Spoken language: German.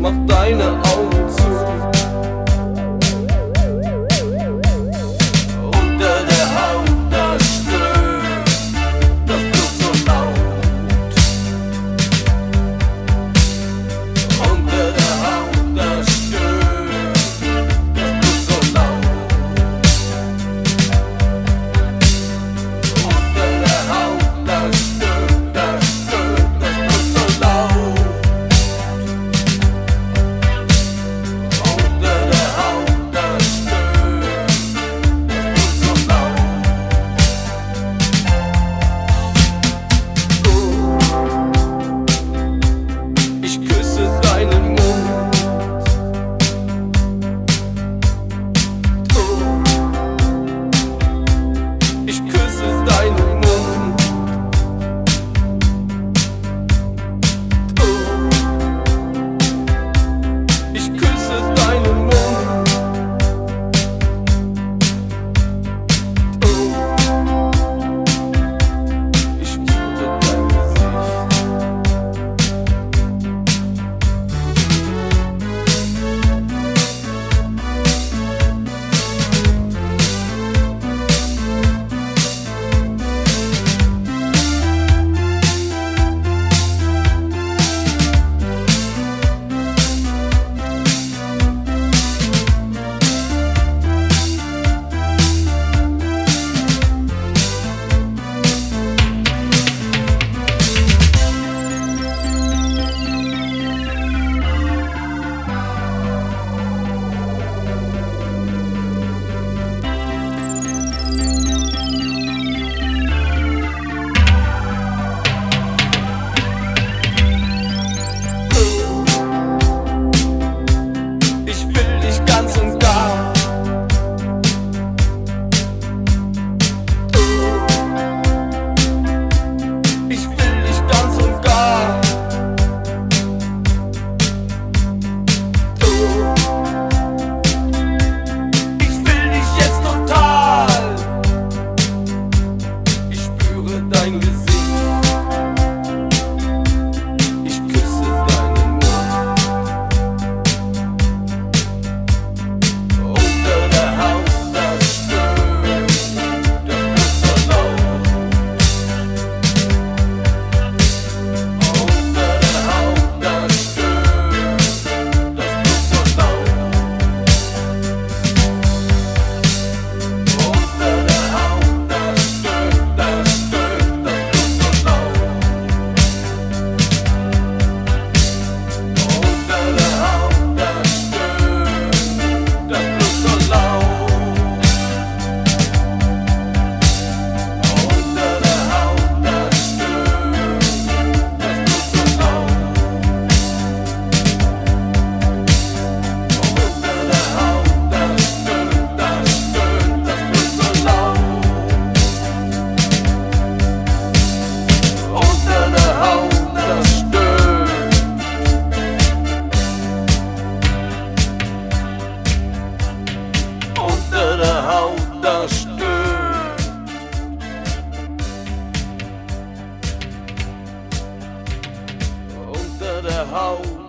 mach deine Augen zu. Unter der Haut, da stöhnt das Blut so laut. Unter der Haut, da stöhnt das Blut so laut. Unter der Haut, da stöhnt das Blut so laut. Unter der Haut, da stöhnt das Blut so laut. Ich küsse deinen Mund. Ich küsse deinen Mund. Ich küsse deinen Mund. Ich spüre dein Gesicht. Ich will dich ganz und gar. Ich will dich ganz und gar. Ich will dich jetzt total. Ich spüre dein Gesicht. Ich küsse deinen Mund. Unter der Haut, da stöhnt das Blut so laut. Unter der Haut, da stöhnt das Blut so laut. Unter der Haut, da stöhnt das Blut so laut. Unter der Haut, da stöhnt das Blut so laut. Unter der Haut, da stöhnt das Blut so laut. Unter der Haut, da stöhnt das Blut so laut. Unter der Haut, da stöhnt. Unter der Haut, da stöhnt. Unter der Haut.